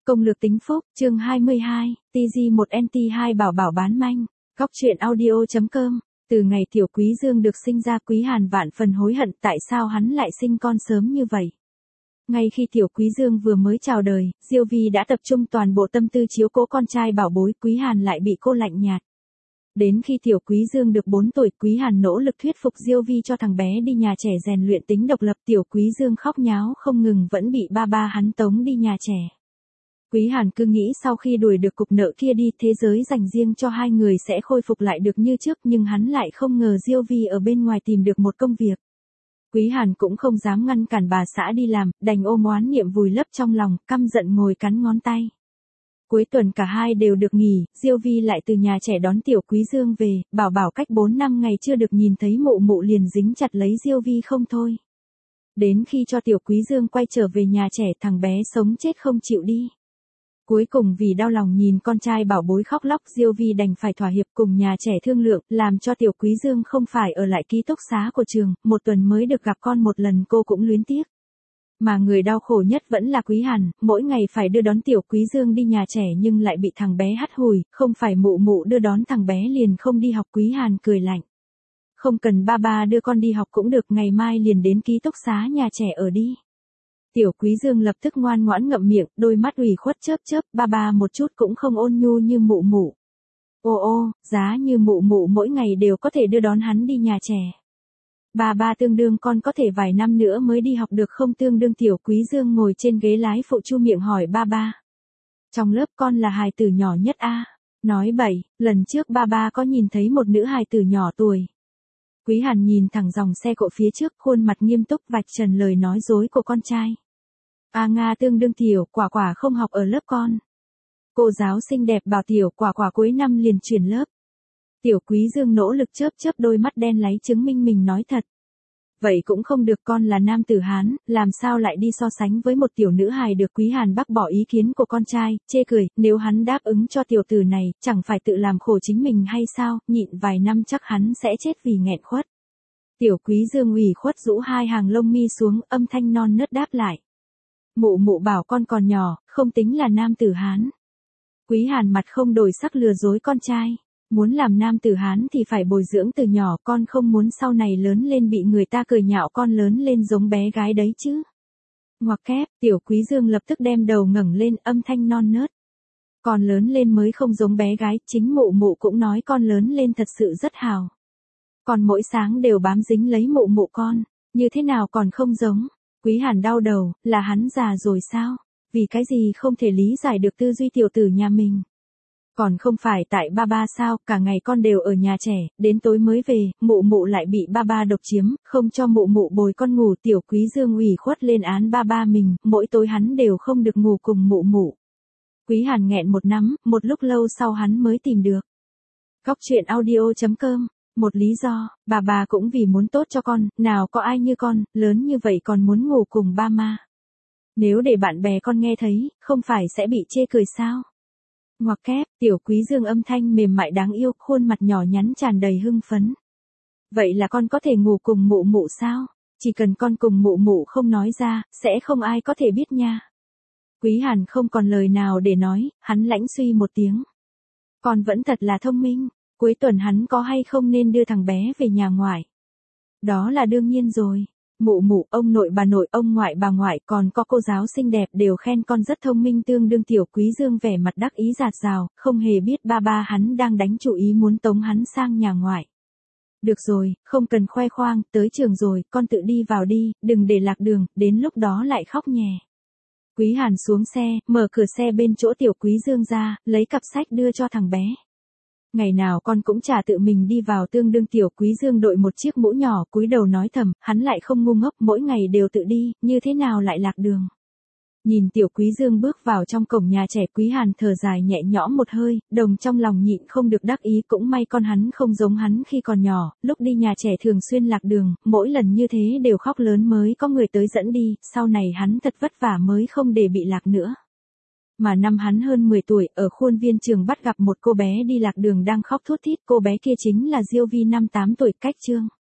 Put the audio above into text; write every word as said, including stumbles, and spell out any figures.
Công lược tính phúc, chương hai mươi hai, tê giê một en tê hai bảo bảo bán manh. Góc truyện audio chấm com. Từ ngày Tiểu Quý Dương được sinh ra, Quý Hàn vạn phần hối hận tại sao hắn lại sinh con sớm như vậy. Ngay khi Tiểu Quý Dương vừa mới chào đời, Diêu Vi đã tập trung toàn bộ tâm tư chiếu cố con trai bảo bối, Quý Hàn lại bị cô lạnh nhạt. Đến khi Tiểu Quý Dương được bốn tuổi, Quý Hàn nỗ lực thuyết phục Diêu Vi cho thằng bé đi nhà trẻ rèn luyện tính độc lập. Tiểu Quý Dương khóc nháo không ngừng vẫn bị ba ba hắn tống đi nhà trẻ. Quý Hàn cứ nghĩ sau khi đuổi được cục nợ kia đi, thế giới dành riêng cho hai người sẽ khôi phục lại được như trước, nhưng hắn lại không ngờ Diêu Vi ở bên ngoài tìm được một công việc. Quý Hàn cũng không dám ngăn cản bà xã đi làm, đành ôm oán niệm vùi lấp trong lòng, căm giận ngồi cắn ngón tay. Cuối tuần cả hai đều được nghỉ, Diêu Vi lại từ nhà trẻ đón Tiểu Quý Dương về, bảo bảo cách bốn năm ngày chưa được nhìn thấy mụ mụ liền dính chặt lấy Diêu Vi không thôi. Đến khi cho Tiểu Quý Dương quay trở về nhà trẻ, thằng bé sống chết không chịu đi. Cuối cùng vì đau lòng nhìn con trai bảo bối khóc lóc, Diêu Vi đành phải thỏa hiệp cùng nhà trẻ thương lượng, làm cho Tiểu Quý Dương không phải ở lại ký túc xá của trường, một tuần mới được gặp con một lần cô cũng luyến tiếc. Mà người đau khổ nhất vẫn là Quý Hàn, mỗi ngày phải đưa đón Tiểu Quý Dương đi nhà trẻ nhưng lại bị thằng bé hắt hủi, không phải mụ mụ đưa đón thằng bé liền không đi học. Quý Hàn cười lạnh. Không cần ba ba đưa con đi học cũng được, ngày mai liền đến ký túc xá nhà trẻ ở đi. Tiểu Quý Dương lập tức ngoan ngoãn ngậm miệng, đôi mắt ủy khuất chớp chớp, ba ba một chút cũng không ôn nhu như mụ mụ. Ô ô, giá như mụ mụ mỗi ngày đều có thể đưa đón hắn đi nhà trẻ. Ba ba tương đương con có thể vài năm nữa mới đi học được không? Tương đương. Tiểu Quý Dương ngồi trên ghế lái phụ chu miệng hỏi ba ba. Trong lớp con là hài tử nhỏ nhất a? À? Nói bậy, lần trước ba ba có nhìn thấy một nữ hài tử nhỏ tuổi. Quý Hàn nhìn thẳng dòng xe cộ phía trước, khuôn mặt nghiêm túc vạch trần lời nói dối của con trai. A à Nga, tương đương Tiểu Quả Quả không học ở lớp con. Cô giáo xinh đẹp bảo Tiểu Quả Quả cuối năm liền chuyển lớp. Tiểu Quý Dương nỗ lực chớp chớp đôi mắt đen láy chứng minh mình nói thật. Vậy cũng không được, con là nam tử Hán, làm sao lại đi so sánh với một tiểu nữ hài được? Quý Hàn bác bỏ ý kiến của con trai, chê cười, nếu hắn đáp ứng cho tiểu tử này, chẳng phải tự làm khổ chính mình hay sao, nhịn vài năm chắc hắn sẽ chết vì nghẹn khuất. Tiểu Quý Dương ủy khuất rũ hai hàng lông mi xuống, âm thanh non nớt đáp lại. Mụ mụ bảo con còn nhỏ, không tính là nam tử Hán. Quý Hàn mặt không đổi sắc lừa dối con trai. Muốn làm nam tử Hán thì phải bồi dưỡng từ nhỏ, con không muốn sau này lớn lên bị người ta cười nhạo con lớn lên giống bé gái đấy chứ. Ngoặc kép, Tiểu Quý Dương lập tức đem đầu ngẩng lên, âm thanh non nớt. Con lớn lên mới không giống bé gái, chính mụ mụ cũng nói con lớn lên thật sự rất hào. Con mỗi sáng đều bám dính lấy mụ mụ con, như thế nào còn không giống? Quý Hàn đau đầu, là hắn già rồi sao? Vì cái gì không thể lý giải được tư duy tiểu tử nhà mình? Còn không phải tại ba ba sao, cả ngày con đều ở nhà trẻ, đến tối mới về, mụ mụ lại bị ba ba độc chiếm, không cho mụ mụ bồi con ngủ. Tiểu Quý Dương ủy khuất lên án ba ba mình, mỗi tối hắn đều không được ngủ cùng mụ mụ. Quý Hàn nghẹn một nắm, một lúc lâu sau hắn mới tìm được. Góc truyện audio chấm com. Một lý do, bà bà cũng vì muốn tốt cho con, nào có ai như con, lớn như vậy còn muốn ngủ cùng ba ma. Nếu để bạn bè con nghe thấy, không phải sẽ bị chê cười sao? Ngoặc kép, Tiểu Quý Dương âm thanh mềm mại đáng yêu, khuôn mặt nhỏ nhắn tràn đầy hưng phấn. Vậy là con có thể ngủ cùng mụ mụ sao? Chỉ cần con cùng mụ mụ không nói ra, sẽ không ai có thể biết nha. Quý Hàn không còn lời nào để nói, hắn lãnh suy một tiếng. Con vẫn thật là thông minh, cuối tuần hắn có hay không nên đưa thằng bé về nhà ngoại? Đó là đương nhiên rồi. Mụ mụ, ông nội bà nội, ông ngoại bà ngoại, còn có cô giáo xinh đẹp đều khen con rất thông minh. Tương đương. Tiểu Quý Dương vẻ mặt đắc ý rạt rào, không hề biết ba ba hắn đang đánh chủ ý muốn tống hắn sang nhà ngoại. Được rồi, không cần khoe khoang, tới trường rồi, con tự đi vào đi, đừng để lạc đường, đến lúc đó lại khóc nhè. Quý Hàn xuống xe, mở cửa xe bên chỗ Tiểu Quý Dương ra, lấy cặp sách đưa cho thằng bé. Ngày nào con cũng chả tự mình đi vào. Tương đương. Tiểu Quý Dương đội một chiếc mũ nhỏ, cúi đầu nói thầm, hắn lại không ngu ngốc, mỗi ngày đều tự đi, như thế nào lại lạc đường. Nhìn Tiểu Quý Dương bước vào trong cổng nhà trẻ, Quý Hàn thở dài nhẹ nhõm một hơi, đồng trong lòng nhịn không được đắc ý, cũng may con hắn không giống hắn khi còn nhỏ, lúc đi nhà trẻ thường xuyên lạc đường, mỗi lần như thế đều khóc lớn mới có người tới dẫn đi, sau này hắn thật vất vả mới không để bị lạc nữa. Mà năm hắn hơn mười tuổi, ở khuôn viên trường bắt gặp một cô bé đi lạc đường đang khóc thút thít, cô bé kia chính là Diêu Vi năm tám tuổi. Cách chương